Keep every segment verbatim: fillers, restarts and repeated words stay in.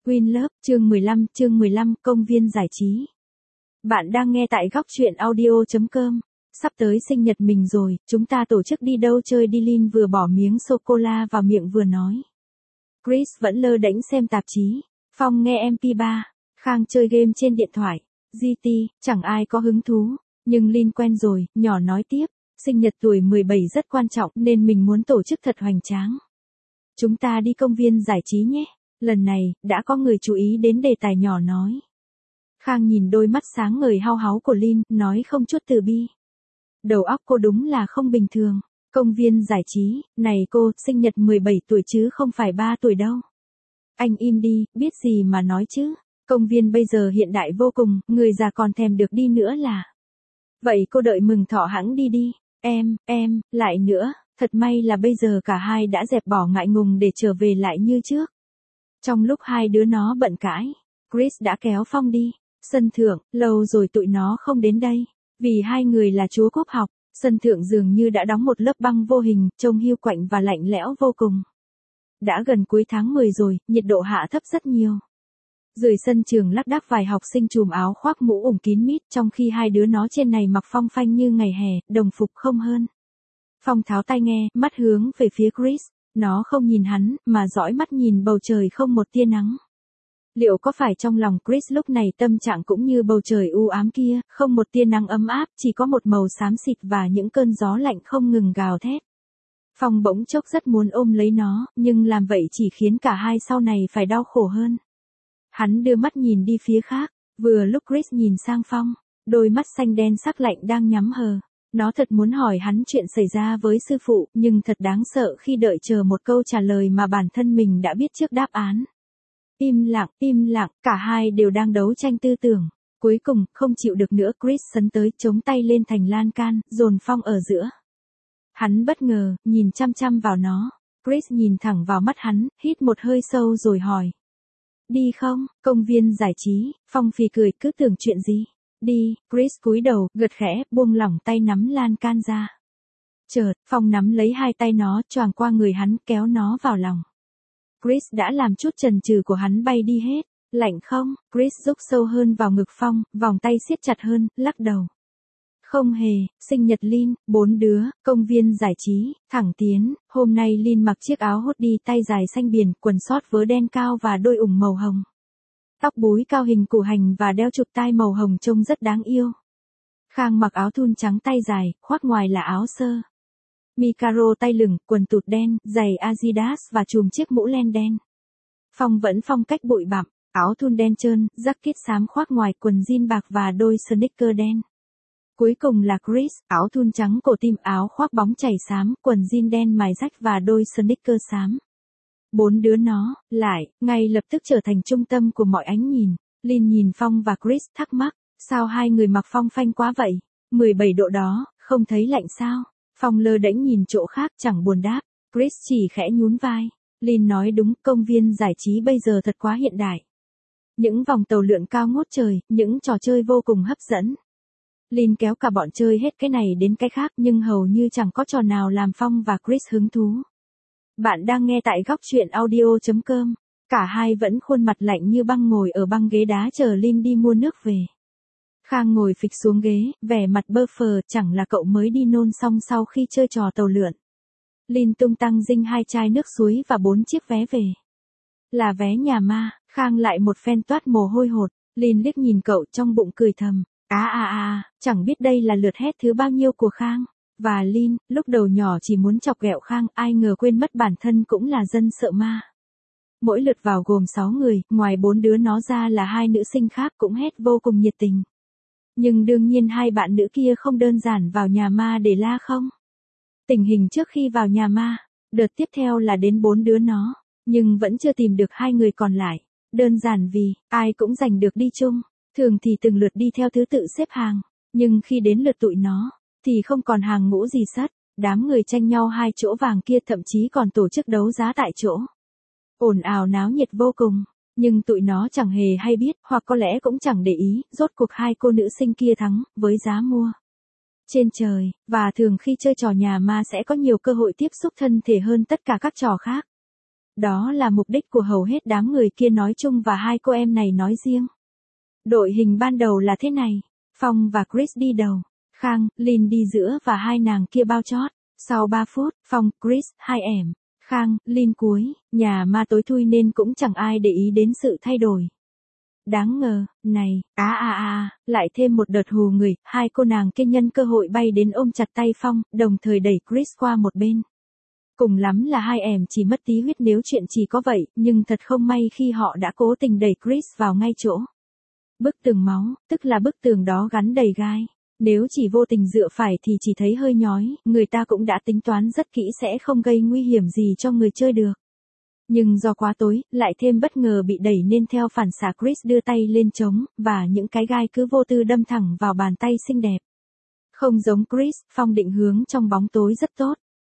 Queen Love, chương mười lăm, chương mười lăm, công viên giải trí. Bạn đang nghe tại góc truyện audio chấm com. Sắp tới sinh nhật mình rồi, chúng ta tổ chức đi đâu chơi đi. Lin vừa bỏ miếng sô-cô-la vào miệng vừa nói. Chris vẫn lơ đễnh xem tạp chí. Phong nghe em pê ba. Khang chơi game trên điện thoại. giê tê, chẳng ai có hứng thú. Nhưng Lin quen rồi, nhỏ nói tiếp. Sinh nhật tuổi mười bảy rất quan trọng nên mình muốn tổ chức thật hoành tráng. Chúng ta đi công viên giải trí nhé. Lần này, đã có người chú ý đến đề tài nhỏ nói. Khang nhìn đôi mắt sáng ngời hao háo của Lin, nói không chút từ bi. Đầu óc cô đúng là không bình thường. Công viên giải trí, này cô, sinh nhật mười bảy tuổi chứ không phải ba tuổi đâu. Anh im đi, biết gì mà nói chứ. Công viên bây giờ hiện đại vô cùng, người già còn thèm được đi nữa là. Vậy cô đợi mừng thọ hẵng đi đi. Em, em, lại nữa, thật may là bây giờ cả hai đã dẹp bỏ ngại ngùng để trở về lại như trước. Trong lúc hai đứa nó bận cãi, Chris đã kéo Phong đi. Sân thượng, lâu rồi tụi nó không đến đây. Vì hai người là chúa cúp học, sân thượng dường như đã đóng một lớp băng vô hình, trông hiu quạnh và lạnh lẽo vô cùng. Đã gần cuối tháng mười rồi, nhiệt độ hạ thấp rất nhiều. Dưới sân trường lác đác vài học sinh chùm áo khoác mũ ủng kín mít, trong khi hai đứa nó trên này mặc phong phanh như ngày hè, đồng phục không hơn. Phong tháo tai nghe, mắt hướng về phía Chris. Nó không nhìn hắn, mà dõi mắt nhìn bầu trời không một tia nắng. Liệu có phải trong lòng Chris lúc này tâm trạng cũng như bầu trời u ám kia, không một tia nắng ấm áp, chỉ có một màu xám xịt và những cơn gió lạnh không ngừng gào thét. Phong bỗng chốc rất muốn ôm lấy nó, nhưng làm vậy chỉ khiến cả hai sau này phải đau khổ hơn. Hắn đưa mắt nhìn đi phía khác, vừa lúc Chris nhìn sang Phong, đôi mắt xanh đen sắc lạnh đang nhắm hờ. Nó thật muốn hỏi hắn chuyện xảy ra với sư phụ, nhưng thật đáng sợ khi đợi chờ một câu trả lời mà bản thân mình đã biết trước đáp án. Im lặng, im lặng, cả hai đều đang đấu tranh tư tưởng. Cuối cùng, không chịu được nữa, Chris sấn tới, chống tay lên thành lan can, dồn Phong ở giữa. Hắn bất ngờ, nhìn chăm chăm vào nó. Chris nhìn thẳng vào mắt hắn, hít một hơi sâu rồi hỏi. Đi không, công viên giải trí. Phong phì cười, cứ tưởng chuyện gì. Đi, Chris cúi đầu, gật khẽ, buông lỏng tay nắm lan can ra. Chợt, Phong nắm lấy hai tay nó, choàng qua người hắn, kéo nó vào lòng. Chris đã làm chút chần chừ của hắn bay đi hết. Lạnh không? Chris rúc sâu hơn vào ngực Phong, vòng tay siết chặt hơn, lắc đầu. Không hề, sinh nhật Lin, bốn đứa, công viên giải trí, thẳng tiến. Hôm nay Lin mặc chiếc áo hoodie tay dài xanh biển, quần sót vớ đen cao và đôi ủng màu hồng. Tóc búi cao hình củ hành và đeo chụp tai màu hồng trông rất đáng yêu. Khang mặc áo thun trắng tay dài, khoác ngoài là áo sơ mi caro tay lửng, quần tụt đen, giày Adidas và chùm chiếc mũ len đen. Phong vẫn phong cách bụi bặm, áo thun đen trơn, jacket xám khoác ngoài, quần jean bạc và đôi sneaker đen. Cuối cùng là Chris, áo thun trắng cổ tim, áo khoác bóng chảy xám, quần jean đen mài rách và đôi sneaker xám. Bốn đứa nó, lại, ngay lập tức trở thành trung tâm của mọi ánh nhìn. Lin nhìn Phong và Chris thắc mắc, sao hai người mặc phong phanh quá vậy? mười bảy độ đó, không thấy lạnh sao? Phong lơ đễnh nhìn chỗ khác, chẳng buồn đáp. Chris chỉ khẽ nhún vai. Lin nói đúng, công viên giải trí bây giờ thật quá hiện đại. Những vòng tàu lượn cao ngút trời, những trò chơi vô cùng hấp dẫn. Lin kéo cả bọn chơi hết cái này đến cái khác, nhưng hầu như chẳng có trò nào làm Phong và Chris hứng thú. Bạn đang nghe tại góc truyện audio chấm com. Cả hai vẫn khuôn mặt lạnh như băng ngồi ở băng ghế đá chờ Lin đi mua nước về. Khang ngồi phịch xuống ghế, vẻ mặt bơ phờ, chẳng là cậu mới đi nôn xong sau khi chơi trò tàu lượn. Lin tung tăng dinh hai chai nước suối và bốn chiếc vé về. Là vé nhà ma. Khang lại một phen toát mồ hôi hột. Lin liếc nhìn cậu trong bụng cười thầm. À à à, chẳng biết đây là lượt hét thứ bao nhiêu của Khang. Và Lin, lúc đầu nhỏ chỉ muốn chọc ghẹo Khang, ai ngờ quên mất bản thân cũng là dân sợ ma. Mỗi lượt vào gồm sáu người, ngoài bốn đứa nó ra là hai nữ sinh khác cũng hét vô cùng nhiệt tình. Nhưng đương nhiên hai bạn nữ kia không đơn giản vào nhà ma để la không. Tình hình trước khi vào nhà ma, đợt tiếp theo là đến bốn đứa nó, nhưng vẫn chưa tìm được hai người còn lại. Đơn giản vì, ai cũng giành được đi chung, thường thì từng lượt đi theo thứ tự xếp hàng, nhưng khi đến lượt tụi nó, thì không còn hàng ngũ gì sắt, đám người tranh nhau hai chỗ vàng kia thậm chí còn tổ chức đấu giá tại chỗ. Ồn ào náo nhiệt vô cùng, nhưng tụi nó chẳng hề hay biết, hoặc có lẽ cũng chẳng để ý, rốt cuộc hai cô nữ sinh kia thắng, với giá mua trên trời, và thường khi chơi trò nhà ma sẽ có nhiều cơ hội tiếp xúc thân thể hơn tất cả các trò khác. Đó là mục đích của hầu hết đám người kia nói chung và hai cô em này nói riêng. Đội hình ban đầu là thế này. Phong và Chris đi đầu. Khang, Lin đi giữa và hai nàng kia bao chót. Sau ba phút, Phong, Chris, hai ẻm. Khang, Lin cuối. Nhà ma tối thui nên cũng chẳng ai để ý đến sự thay đổi. Đáng ngờ, này, á à à, lại thêm một đợt hù người, hai cô nàng kia nhân cơ hội bay đến ôm chặt tay Phong, đồng thời đẩy Chris qua một bên. Cùng lắm là hai ẻm chỉ mất tí huyết nếu chuyện chỉ có vậy, nhưng thật không may khi họ đã cố tình đẩy Chris vào ngay chỗ. Bức tường máu, tức là bức tường đó gắn đầy gai. Nếu chỉ vô tình dựa phải thì chỉ thấy hơi nhói, người ta cũng đã tính toán rất kỹ sẽ không gây nguy hiểm gì cho người chơi được. Nhưng do quá tối, lại thêm bất ngờ bị đẩy nên theo phản xạ Chris đưa tay lên trống, và những cái gai cứ vô tư đâm thẳng vào bàn tay xinh đẹp. Không giống Chris, Phong định hướng trong bóng tối rất tốt.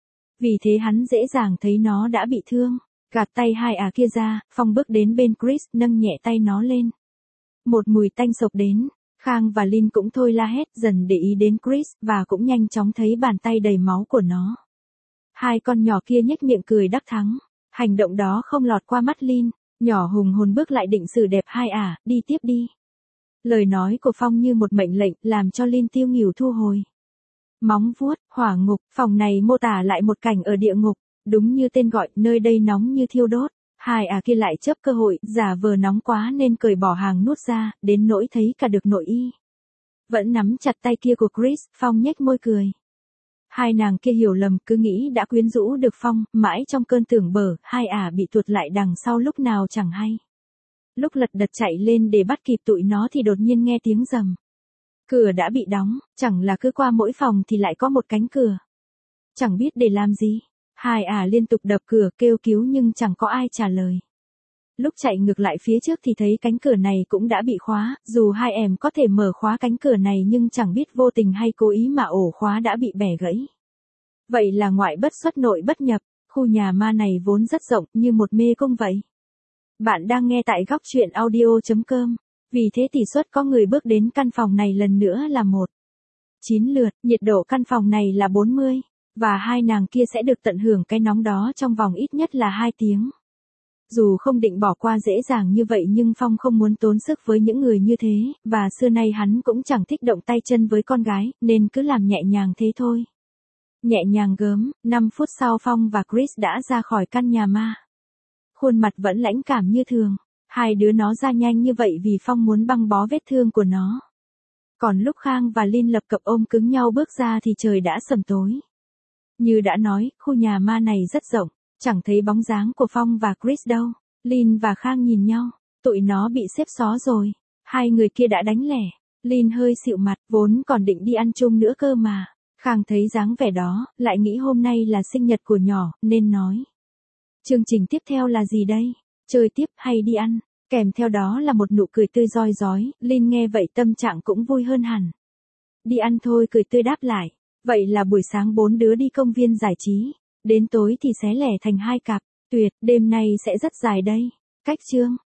Vì thế hắn dễ dàng thấy nó đã bị thương. Gạt tay hai ả kia ra, Phong bước đến bên Chris, nâng nhẹ tay nó lên. Một mùi tanh sộc đến. Khang và Lin cũng thôi la hét, dần để ý đến Chris, và cũng nhanh chóng thấy bàn tay đầy máu của nó. Hai con nhỏ kia nhếch miệng cười đắc thắng. Hành động đó không lọt qua mắt Lin, nhỏ hùng hồn bước lại định xử đẹp hai ả, đi tiếp đi. Lời nói của Phong như một mệnh lệnh, làm cho Lin tiêu nghỉu thu hồi. Móng vuốt, hỏa ngục, phòng này mô tả lại một cảnh ở địa ngục, đúng như tên gọi, nơi đây nóng như thiêu đốt. Hai ả kia lại chớp cơ hội, giả vờ nóng quá nên cởi bỏ hàng nút ra, đến nỗi thấy cả được nội y. Vẫn nắm chặt tay kia của Chris, Phong nhếch môi cười. Hai nàng kia hiểu lầm, cứ nghĩ đã quyến rũ được Phong, mãi trong cơn tưởng bở, hai ả bị tuột lại đằng sau lúc nào chẳng hay. Lúc lật đật chạy lên để bắt kịp tụi nó thì đột nhiên nghe tiếng rầm. Cửa đã bị đóng, chẳng là cứ qua mỗi phòng thì lại có một cánh cửa. Chẳng biết để làm gì. Hai ả liên tục đập cửa kêu cứu nhưng chẳng có ai trả lời. Lúc chạy ngược lại phía trước thì thấy cánh cửa này cũng đã bị khóa, dù hai em có thể mở khóa cánh cửa này nhưng chẳng biết vô tình hay cố ý mà ổ khóa đã bị bẻ gãy. Vậy là ngoại bất xuất nội bất nhập, khu nhà ma này vốn rất rộng như một mê cung vậy. Bạn đang nghe tại góc truyện audio chấm com. Vì thế tỷ suất có người bước đến căn phòng này lần nữa là một. chín lượt, nhiệt độ căn phòng này là bốn mươi. Và hai nàng kia sẽ được tận hưởng cái nóng đó trong vòng ít nhất là hai tiếng. Dù không định bỏ qua dễ dàng như vậy nhưng Phong không muốn tốn sức với những người như thế, và xưa nay hắn cũng chẳng thích động tay chân với con gái, nên cứ làm nhẹ nhàng thế thôi. Nhẹ nhàng gớm, năm phút sau Phong và Chris đã ra khỏi căn nhà ma. Khuôn mặt vẫn lãnh cảm như thường, hai đứa nó ra nhanh như vậy vì Phong muốn băng bó vết thương của nó. Còn lúc Khang và Lin lập cập ôm cứng nhau bước ra thì trời đã sầm tối. Như đã nói, khu nhà ma này rất rộng, chẳng thấy bóng dáng của Phong và Chris đâu. Lin và Khang nhìn nhau, tụi nó bị xếp xó rồi, hai người kia đã đánh lẻ. Lin hơi xịu mặt, vốn còn định đi ăn chung nữa cơ mà. Khang thấy dáng vẻ đó, lại nghĩ hôm nay là sinh nhật của nhỏ, nên nói. Chương trình tiếp theo là gì đây? Chơi tiếp hay đi ăn? Kèm theo đó là một nụ cười tươi rói rói, Lin nghe vậy tâm trạng cũng vui hơn hẳn. Đi ăn thôi, cười tươi đáp lại. Vậy là buổi sáng bốn đứa đi công viên giải trí, đến tối thì xé lẻ thành hai cặp, tuyệt, đêm nay sẽ rất dài đây. Cách chương